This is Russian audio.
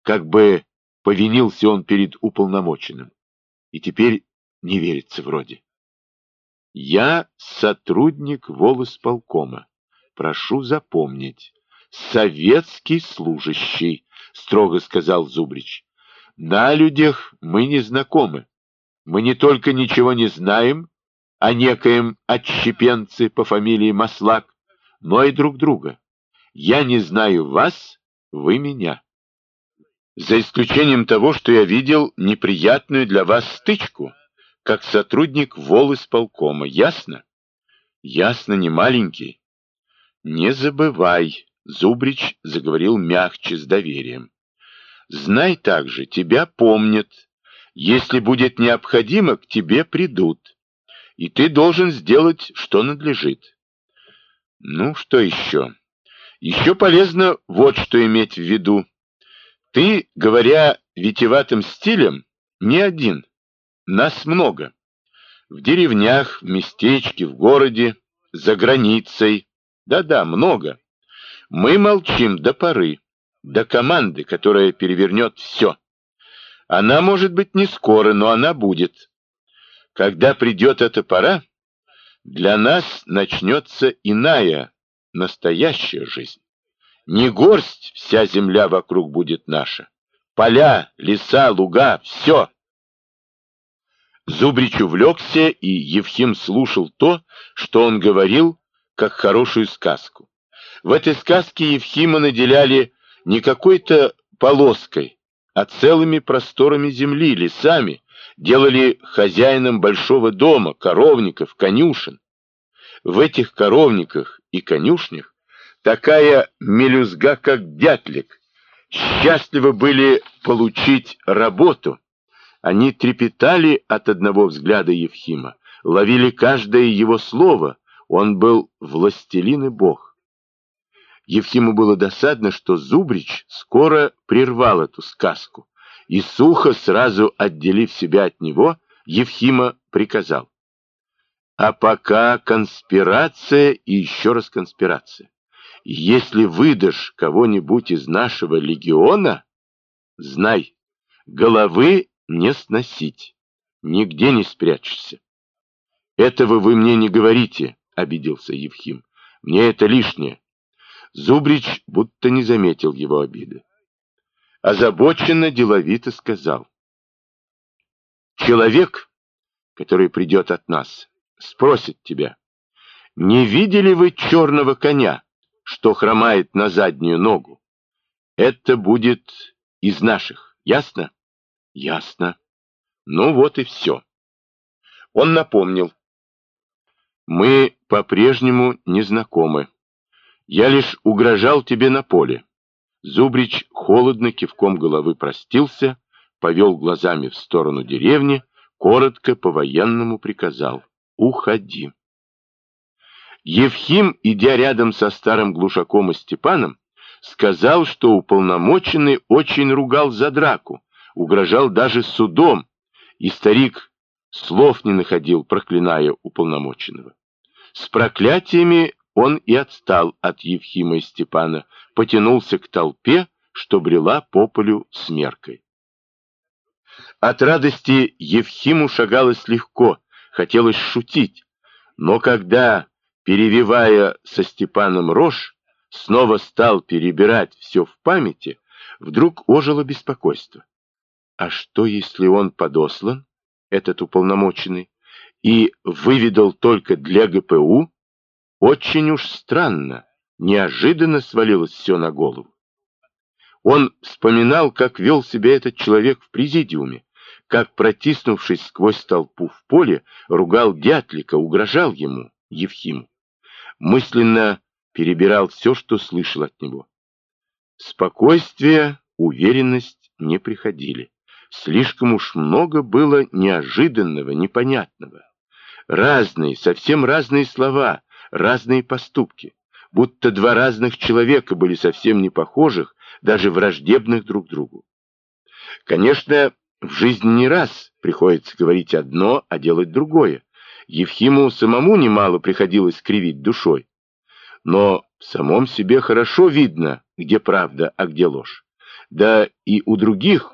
как бы повинился он перед уполномоченным. И теперь не верится вроде. Я сотрудник волисполкома. Прошу запомнить. Советский служащий, строго сказал Зубрич. На людях мы не знакомы. Мы не только ничего не знаем о некоем отщепенце по фамилии Маслак, но и друг друга. Я не знаю вас, вы меня. За исключением того, что я видел неприятную для вас стычку, как сотрудник волисполкома. Ясно? Ясно, не маленький. Не забывай, Зубрич заговорил мягче, с доверием. Знай также, тебя помнят. Если будет необходимо, к тебе придут. И ты должен сделать, что надлежит. Ну, что еще? Еще полезно вот что иметь в виду. Ты, говоря витиеватым стилем, не один. Нас много. В деревнях, в местечке, в городе, за границей. Да-да, много. Мы молчим до поры, до команды, которая перевернет все. Она может быть не скоро, но она будет. Когда придет эта пора, для нас начнется иная, настоящая жизнь. Не горсть, вся земля вокруг будет наша. Поля, леса, луга, все. Зубрич увлекся, и Евхим слушал то, что он говорил, как хорошую сказку. В этой сказке Евхима наделяли не какой-то полоской, а целыми просторами земли, лесами, делали хозяином большого дома, коровников, конюшен. В этих коровниках и конюшнях такая мелюзга, как дятлик, счастливы были получить работу. Они трепетали от одного взгляда Евхима, ловили каждое его слово. Он был властелин и бог. Евхиму было досадно, что Зубрич скоро прервал эту сказку, и сухо, сразу отделив себя от него, Евхима приказал. А пока конспирация и еще раз конспирация. Если выдашь кого-нибудь из нашего легиона, знай, головы не сносить, нигде не спрячешься. Этого вы мне не говорите, обиделся Евхим. Мне это лишнее. Зубрич будто не заметил его обиды. Озабоченно, деловито сказал. Человек, который придет от нас, спросит тебя, не видели вы черного коня, что хромает на заднюю ногу? Это будет из наших, ясно? Ясно. Ну вот и все. Он напомнил. Мы по-прежнему не знакомы. Я лишь угрожал тебе на поле. Зубрич холодно кивком головы простился, повел глазами в сторону деревни, коротко по-военному приказал. Уходи. Евхим, идя рядом со старым глушаком и Степаном, сказал, что уполномоченный очень ругал за драку, угрожал даже судом, и старик слов не находил, проклиная уполномоченного. С проклятиями он и отстал от Евхима и Степана, потянулся к толпе, что брела по полю с меркой. От радости Евхиму шагалось легко, хотелось шутить, но когда, перевивая со Степаном рожь, снова стал перебирать все в памяти, вдруг ожило беспокойство. А что, если он подослан, этот уполномоченный, и выведал только для ГПУ? Очень уж странно, неожиданно свалилось все на голову. Он вспоминал, как вел себя этот человек в президиуме, как, протиснувшись сквозь толпу в поле, ругал Дятлика, угрожал ему, Евхиму. Мысленно перебирал все, что слышал от него. Спокойствие, уверенность не приходили. Слишком уж много было неожиданного, непонятного. Разные, совсем разные слова, разные поступки. Будто два разных человека были совсем не похожих, даже враждебных друг другу. Конечно, в жизни не раз приходится говорить одно, а делать другое. Евхиму самому немало приходилось кривить душой. Но в самом себе хорошо видно, где правда, а где ложь. да и у других